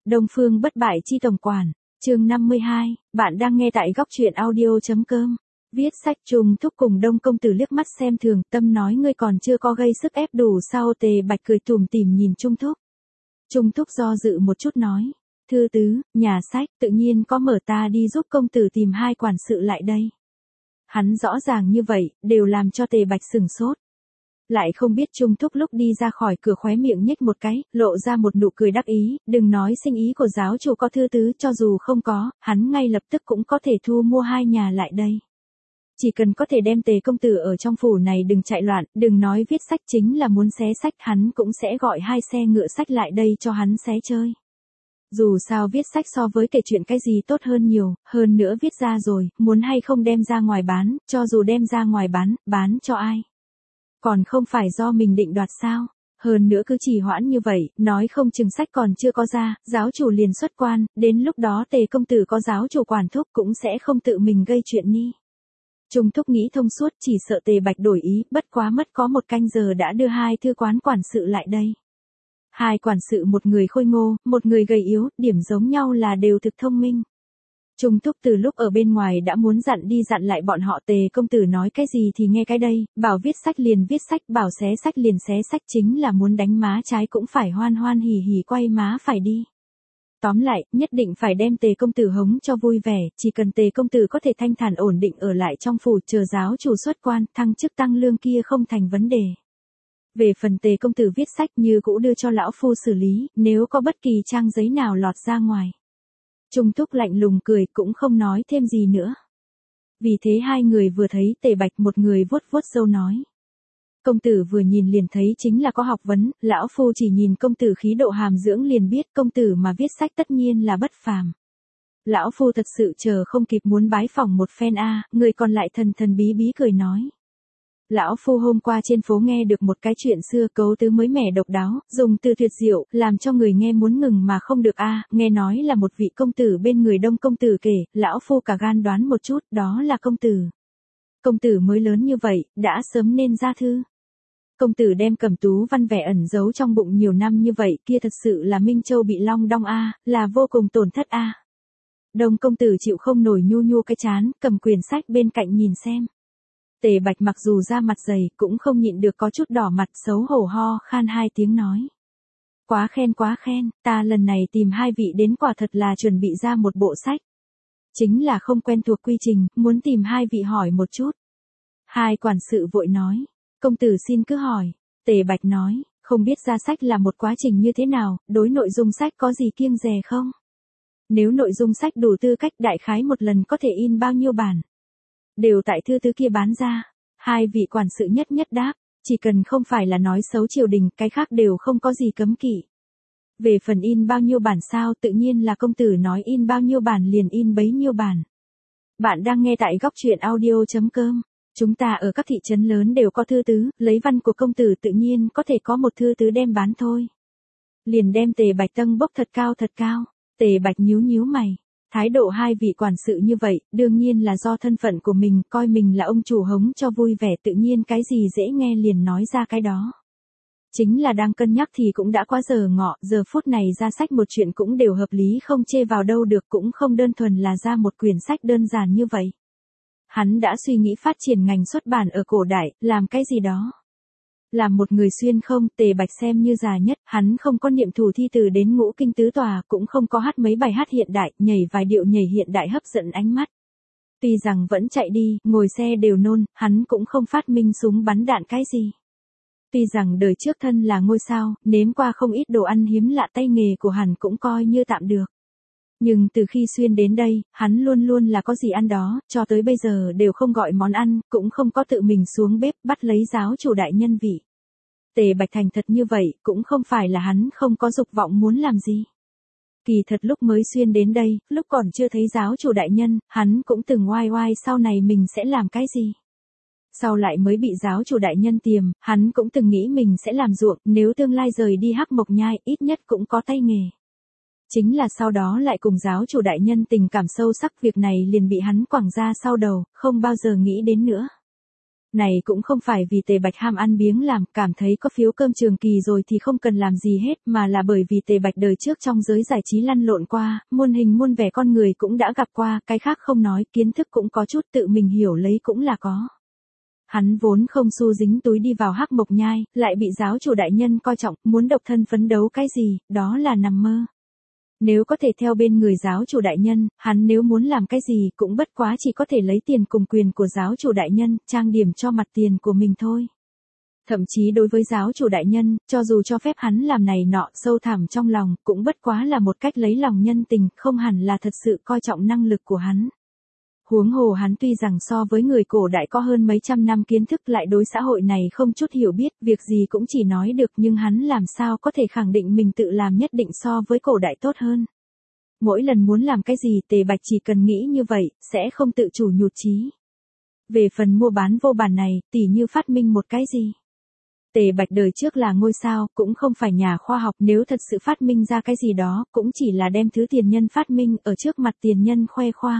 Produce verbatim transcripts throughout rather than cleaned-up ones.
Đông Phương bất bại chi tổng quản, chương năm mươi hai, bạn đang nghe tại góc truyện audio.com. Viết sách. Trung Thúc cùng Đông công tử liếc mắt xem thường, Tâm nói ngươi còn chưa có gây sức ép đủ sao? Tề Bạch cười tủm tỉm nhìn Trung Thúc. Trung Thúc do dự một chút nói, thư tứ, nhà sách, tự nhiên có mở, ta đi giúp công tử tìm hai quản sự lại đây. Hắn rõ ràng như vậy, đều làm cho Tề Bạch sửng sốt. Lại không biết Trung Thúc lúc đi ra khỏi cửa khóe miệng nhếch một cái, lộ ra một nụ cười đắc ý, đừng nói sinh ý của giáo chủ có thư tứ, cho dù không có, hắn ngay lập tức cũng có thể thu mua hai nhà lại đây. Chỉ cần có thể đem Tề công tử ở trong phủ này đừng chạy loạn, đừng nói viết sách, chính là muốn xé sách, hắn cũng sẽ gọi hai xe ngựa sách lại đây cho hắn xé chơi. Dù sao viết sách so với kể chuyện cái gì tốt hơn nhiều, hơn nữa viết ra rồi, muốn hay không đem ra ngoài bán, cho dù đem ra ngoài bán, bán cho ai? Còn không phải do mình định đoạt sao? Hơn nữa cứ trì hoãn như vậy, nói không chừng sách còn chưa có ra, giáo chủ liền xuất quan, đến lúc đó Tề công tử có giáo chủ quản thúc cũng sẽ không tự mình gây chuyện ni. Trung Thúc nghĩ thông suốt, chỉ sợ Tề Bạch đổi ý, bất quá mất có một canh giờ đã đưa hai thư quán quản sự lại đây. Hai quản sự, một người khôi ngô, một người gầy yếu, điểm giống nhau là đều thực thông minh. Trung Thúc từ lúc ở bên ngoài đã muốn dặn đi dặn lại bọn họ, Tề công tử nói cái gì thì nghe cái đây, bảo viết sách liền viết sách, bảo xé sách liền xé sách, chính là muốn đánh má trái cũng phải hoan hoan hỉ hỉ quay má phải đi. Tóm lại, nhất định phải đem Tề công tử hống cho vui vẻ, chỉ cần Tề công tử có thể thanh thản ổn định ở lại trong phủ chờ giáo chủ xuất quan, thăng chức tăng lương kia không thành vấn đề. Về phần Tề công tử viết sách như cũ đưa cho lão phu xử lý, nếu có bất kỳ trang giấy nào lọt ra ngoài. Trung Thúc lạnh lùng cười cũng không nói thêm gì nữa. Vì thế hai người vừa thấy Tề Bạch, một người vuốt vuốt râu nói. Công tử vừa nhìn liền thấy chính là có học vấn, lão phu chỉ nhìn công tử khí độ hàm dưỡng liền biết công tử mà viết sách tất nhiên là bất phàm. Lão phu thật sự chờ không kịp muốn bái phỏng một phen a. Người còn lại thần thần bí bí cười nói. Lão phu hôm qua trên phố nghe được một cái chuyện xưa, cấu tứ mới mẻ độc đáo, dùng từ tuyệt diệu, làm cho người nghe muốn ngừng mà không được a. Nghe nói là một vị công tử bên người Đông công tử kể, lão phu cả gan đoán một chút, đó là công tử. Công tử mới lớn như vậy, đã sớm nên ra thư. Công tử đem Cẩm Tú văn vẻ ẩn giấu trong bụng nhiều năm như vậy, kia thật sự là Minh Châu bị long đong a, là vô cùng tổn thất a. Đông công tử chịu không nổi nhu nhu cái chán, cầm quyển sách bên cạnh nhìn xem. Tề Bạch mặc dù da mặt dày, cũng không nhịn được có chút đỏ mặt, xấu hổ ho khan hai tiếng nói. Quá khen quá khen, ta lần này tìm hai vị đến quả thật là chuẩn bị ra một bộ sách. Chính là không quen thuộc quy trình, muốn tìm hai vị hỏi một chút. Hai quản sự vội nói. Công tử xin cứ hỏi. Tề Bạch nói, không biết ra sách là một quá trình như thế nào, đối nội dung sách có gì kiêng dè không? Nếu nội dung sách đủ tư cách, đại khái một lần có thể in bao nhiêu bản? Đều tại thư tứ kia bán ra. Hai vị quản sự nhất nhất đáp, chỉ cần không phải là nói xấu triều đình, cái khác đều không có gì cấm kỵ. Về phần in bao nhiêu bản sao, tự nhiên là công tử nói in bao nhiêu bản liền in bấy nhiêu bản. Bạn đang nghe tại góc truyện audio.com. Chúng ta ở các thị trấn lớn đều có thư tứ, lấy văn của công tử tự nhiên có thể có một thư tứ đem bán thôi. Liền đem Tề Bạch tâng bốc thật cao thật cao. Tề Bạch nhíu nhíu mày. Thái độ hai vị quản sự như vậy, đương nhiên là do thân phận của mình, coi mình là ông chủ hống cho vui vẻ, tự nhiên cái gì dễ nghe liền nói ra cái đó. Chính là đang cân nhắc thì cũng đã quá giờ ngọ, giờ phút này ra sách một chuyện cũng đều hợp lý, không chê vào đâu được, cũng không đơn thuần là ra một quyển sách đơn giản như vậy. Hắn đã suy nghĩ phát triển ngành xuất bản ở cổ đại, làm cái gì đó. Làm một người xuyên không, Tề Bạch xem như già nhất, hắn không có niệm thủ thi từ đến ngũ kinh tứ tòa, cũng không có hát mấy bài hát hiện đại, nhảy vài điệu nhảy hiện đại hấp dẫn ánh mắt. Tuy rằng vẫn chạy đi, ngồi xe đều nôn, hắn cũng không phát minh súng bắn đạn cái gì. Tuy rằng đời trước thân là ngôi sao, nếm qua không ít đồ ăn hiếm lạ, tay nghề của hắn cũng coi như tạm được. Nhưng từ khi xuyên đến đây, hắn luôn luôn là có gì ăn đó, cho tới bây giờ đều không gọi món ăn, cũng không có tự mình xuống bếp bắt lấy giáo chủ đại nhân vị. Tề Bạch thành thật như vậy, cũng không phải là hắn không có dục vọng muốn làm gì. Kỳ thật lúc mới xuyên đến đây, lúc còn chưa thấy giáo chủ đại nhân, hắn cũng từng oai oai sau này mình sẽ làm cái gì. Sau lại mới bị giáo chủ đại nhân tiềm, hắn cũng từng nghĩ mình sẽ làm ruộng, nếu tương lai rời đi Hắc Mộc Nhai, ít nhất cũng có tay nghề. Chính là sau đó lại cùng giáo chủ đại nhân tình cảm sâu sắc, việc này liền bị hắn quẳng ra sau đầu, không bao giờ nghĩ đến nữa. Này cũng không phải vì Tề Bạch ham ăn biếng làm, cảm thấy có phiếu cơm trường kỳ rồi thì không cần làm gì hết, mà là bởi vì Tề Bạch đời trước trong giới giải trí lăn lộn qua, muôn hình muôn vẻ con người cũng đã gặp qua, cái khác không nói, kiến thức cũng có chút, tự mình hiểu lấy cũng là có. Hắn vốn không xu dính túi đi vào Hắc Mộc Nhai, lại bị giáo chủ đại nhân coi trọng, muốn độc thân phấn đấu cái gì, đó là nằm mơ. Nếu có thể theo bên người giáo chủ đại nhân, hắn nếu muốn làm cái gì cũng bất quá chỉ có thể lấy tiền cùng quyền của giáo chủ đại nhân, trang điểm cho mặt tiền của mình thôi. Thậm chí đối với giáo chủ đại nhân, cho dù cho phép hắn làm này nọ, sâu thẳm trong lòng, cũng bất quá là một cách lấy lòng nhân tình, không hẳn là thật sự coi trọng năng lực của hắn. Huống hồ hắn tuy rằng so với người cổ đại có hơn mấy trăm năm kiến thức, lại đối xã hội này không chút hiểu biết, việc gì cũng chỉ nói được, nhưng hắn làm sao có thể khẳng định mình tự làm nhất định so với cổ đại tốt hơn. Mỗi lần muốn làm cái gì Tề Bạch chỉ cần nghĩ như vậy, sẽ không tự chủ nhụt chí. Về phần mua bán vô bản này, tỉ như phát minh một cái gì. Tề Bạch đời trước là ngôi sao, cũng không phải nhà khoa học, nếu thật sự phát minh ra cái gì đó, cũng chỉ là đem thứ tiền nhân phát minh ở trước mặt tiền nhân khoe khoang.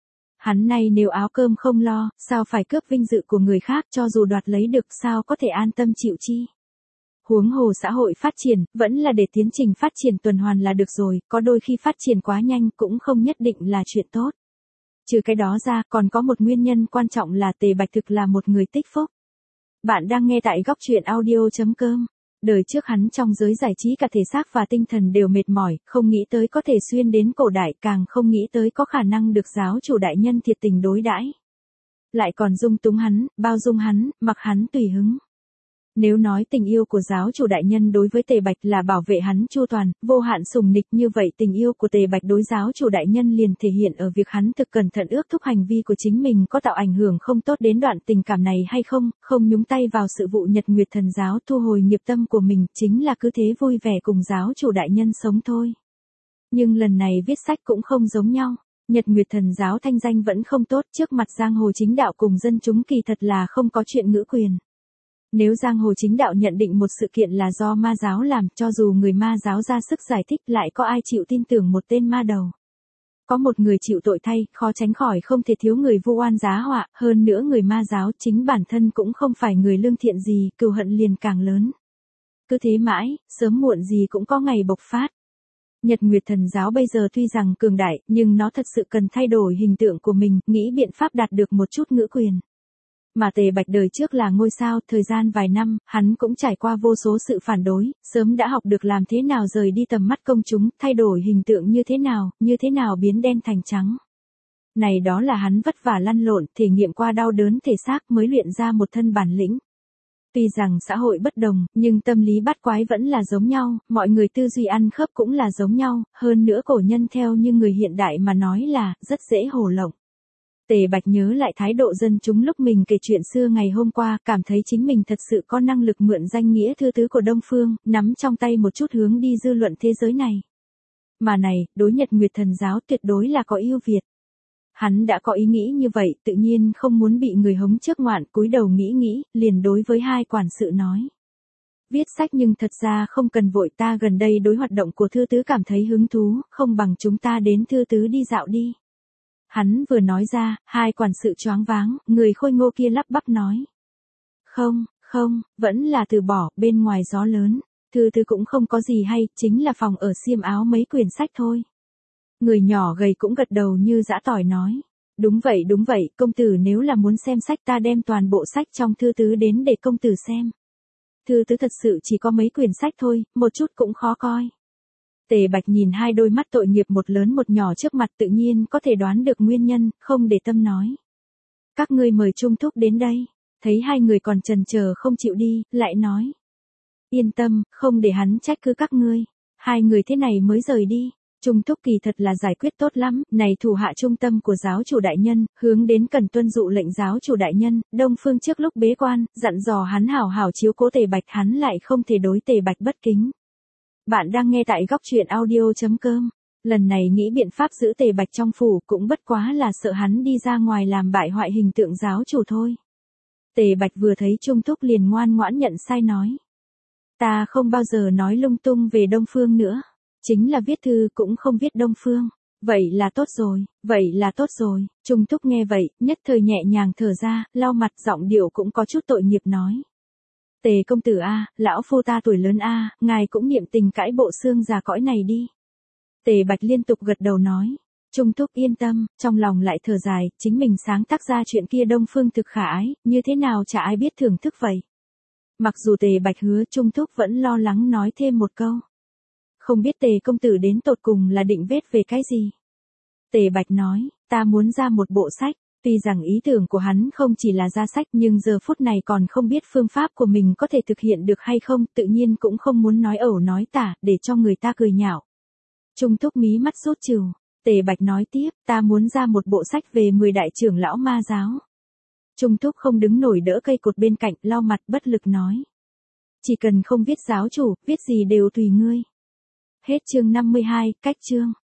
Hắn nay nếu áo cơm không lo, sao phải cướp vinh dự của người khác, cho dù đoạt lấy được sao có thể an tâm chịu chi. Huống hồ xã hội phát triển, vẫn là để tiến trình phát triển tuần hoàn là được rồi, có đôi khi phát triển quá nhanh cũng không nhất định là chuyện tốt. Trừ cái đó ra, còn có một nguyên nhân quan trọng là Tề Bạch thực là một người tích phúc. Bạn đang nghe tại góc truyện audio chấm com. Đời trước hắn trong giới giải trí cả thể xác và tinh thần đều mệt mỏi, không nghĩ tới có thể xuyên đến cổ đại, càng không nghĩ tới có khả năng được giáo chủ đại nhân thiệt tình đối đãi. Lại còn dung túng hắn, bao dung hắn, mặc hắn tùy hứng. Nếu nói tình yêu của giáo chủ đại nhân đối với Tề Bạch là bảo vệ hắn chu toàn, vô hạn sủng nịch, như vậy tình yêu của Tề Bạch đối giáo chủ đại nhân liền thể hiện ở việc hắn thực cẩn thận ước thúc hành vi của chính mình có tạo ảnh hưởng không tốt đến đoạn tình cảm này hay không, không nhúng tay vào sự vụ Nhật Nguyệt Thần giáo, thu hồi nghiệp tâm của mình, chính là cứ thế vui vẻ cùng giáo chủ đại nhân sống thôi. Nhưng lần này viết sách cũng không giống nhau. Nhật Nguyệt Thần giáo thanh danh vẫn không tốt, trước mặt giang hồ chính đạo cùng dân chúng kỳ thật là không có chuyện ngữ quyền. Nếu giang hồ chính đạo nhận định một sự kiện là do ma giáo làm, cho dù người ma giáo ra sức giải thích lại có ai chịu tin tưởng một tên ma đầu. Có một người chịu tội thay, khó tránh khỏi không thể thiếu người vu oan giá họa, hơn nữa người ma giáo chính bản thân cũng không phải người lương thiện gì, cừu hận liền càng lớn. Cứ thế mãi, sớm muộn gì cũng có ngày bộc phát. Nhật Nguyệt Thần giáo bây giờ tuy rằng cường đại, nhưng nó thật sự cần thay đổi hình tượng của mình, nghĩ biện pháp đạt được một chút ngữ quyền. Mà Tề Bạch đời trước là ngôi sao, thời gian vài năm, hắn cũng trải qua vô số sự phản đối, sớm đã học được làm thế nào rời đi tầm mắt công chúng, thay đổi hình tượng như thế nào, như thế nào biến đen thành trắng. Này đó là hắn vất vả lăn lộn, thể nghiệm qua đau đớn thể xác mới luyện ra một thân bản lĩnh. Tuy rằng xã hội bất đồng, nhưng tâm lý bắt quái vẫn là giống nhau, mọi người tư duy ăn khớp cũng là giống nhau, hơn nữa cổ nhân theo như người hiện đại mà nói là, rất dễ hồ lộng. Tề Bạch nhớ lại thái độ dân chúng lúc mình kể chuyện xưa ngày hôm qua, cảm thấy chính mình thật sự có năng lực mượn danh nghĩa thư tứ của Đông Phương, nắm trong tay một chút hướng đi dư luận thế giới này. Mà này, đối Nhật Nguyệt Thần giáo tuyệt đối là có ưu việt. Hắn đã có ý nghĩ như vậy, tự nhiên không muốn bị người hống trước ngoạn, cúi đầu nghĩ nghĩ, liền đối với hai quản sự nói. Viết sách nhưng thật ra không cần vội, ta gần đây đối hoạt động của thư tứ cảm thấy hứng thú, không bằng chúng ta đến thư tứ đi dạo đi. Hắn vừa nói ra, hai quản sự choáng váng, người khôi ngô kia lắp bắp nói. Không, không, vẫn là từ bỏ, bên ngoài gió lớn, thư tứ cũng không có gì hay, chính là phòng ở xiêm áo mấy quyển sách thôi. Người nhỏ gầy cũng gật đầu như giã tỏi nói. Đúng vậy đúng vậy, công tử nếu là muốn xem sách ta đem toàn bộ sách trong thư tứ đến để công tử xem. Thư tứ thật sự chỉ có mấy quyển sách thôi, một chút cũng khó coi. Tề Bạch nhìn hai đôi mắt tội nghiệp một lớn một nhỏ trước mặt, tự nhiên có thể đoán được nguyên nhân, không để tâm nói. Các ngươi mời Trung Thúc đến đây. Thấy hai người còn chần chờ không chịu đi, lại nói. Yên tâm, không để hắn trách cứ các ngươi. Hai người thế này mới rời đi. Trung Thúc kỳ thật là giải quyết tốt lắm, này thủ hạ trung tâm của giáo chủ đại nhân, hướng đến cần tuân dụ lệnh giáo chủ đại nhân, Đông Phương trước lúc bế quan, dặn dò hắn hảo hảo chiếu cố Tề Bạch, hắn lại không thể đối Tề Bạch bất kính. Bạn đang nghe tại góc truyện audio chấm com. Lần này nghĩ biện pháp giữ Tề Bạch trong phủ cũng bất quá là sợ hắn đi ra ngoài làm bại hoại hình tượng giáo chủ thôi. Tề Bạch vừa thấy Trung Thúc liền ngoan ngoãn nhận sai nói. Ta không bao giờ nói lung tung về Đông Phương nữa. Chính là viết thư cũng không viết Đông Phương. Vậy là tốt rồi, vậy là tốt rồi, Trung Thúc nghe vậy, nhất thời nhẹ nhàng thở ra, lau mặt giọng điệu cũng có chút tội nghiệp nói. Tề công tử a, lão phu ta tuổi lớn a, ngài cũng niệm tình cãi bộ xương già cõi này đi. Tề Bạch liên tục gật đầu nói. Trung Thúc yên tâm, trong lòng lại thở dài, chính mình sáng tác ra chuyện kia Đông Phương thực khả ái, như thế nào chả ai biết thưởng thức vậy. Mặc dù Tề Bạch hứa, Trung Thúc vẫn lo lắng nói thêm một câu. Không biết Tề công tử đến tột cùng là định vết về cái gì? Tề Bạch nói, ta muốn ra một bộ sách, tuy rằng ý tưởng của hắn không chỉ là ra sách nhưng giờ phút này còn không biết phương pháp của mình có thể thực hiện được hay không, tự nhiên cũng không muốn nói ẩu nói tả, để cho người ta cười nhạo. Trung Thúc mí mắt rút trừ, Tề Bạch nói tiếp, ta muốn ra một bộ sách về mười đại trưởng lão ma giáo. Trung Thúc không đứng nổi đỡ cây cột bên cạnh, lau mặt bất lực nói. Chỉ cần không viết giáo chủ, viết gì đều tùy ngươi. Hết chương năm mươi hai, cách chương.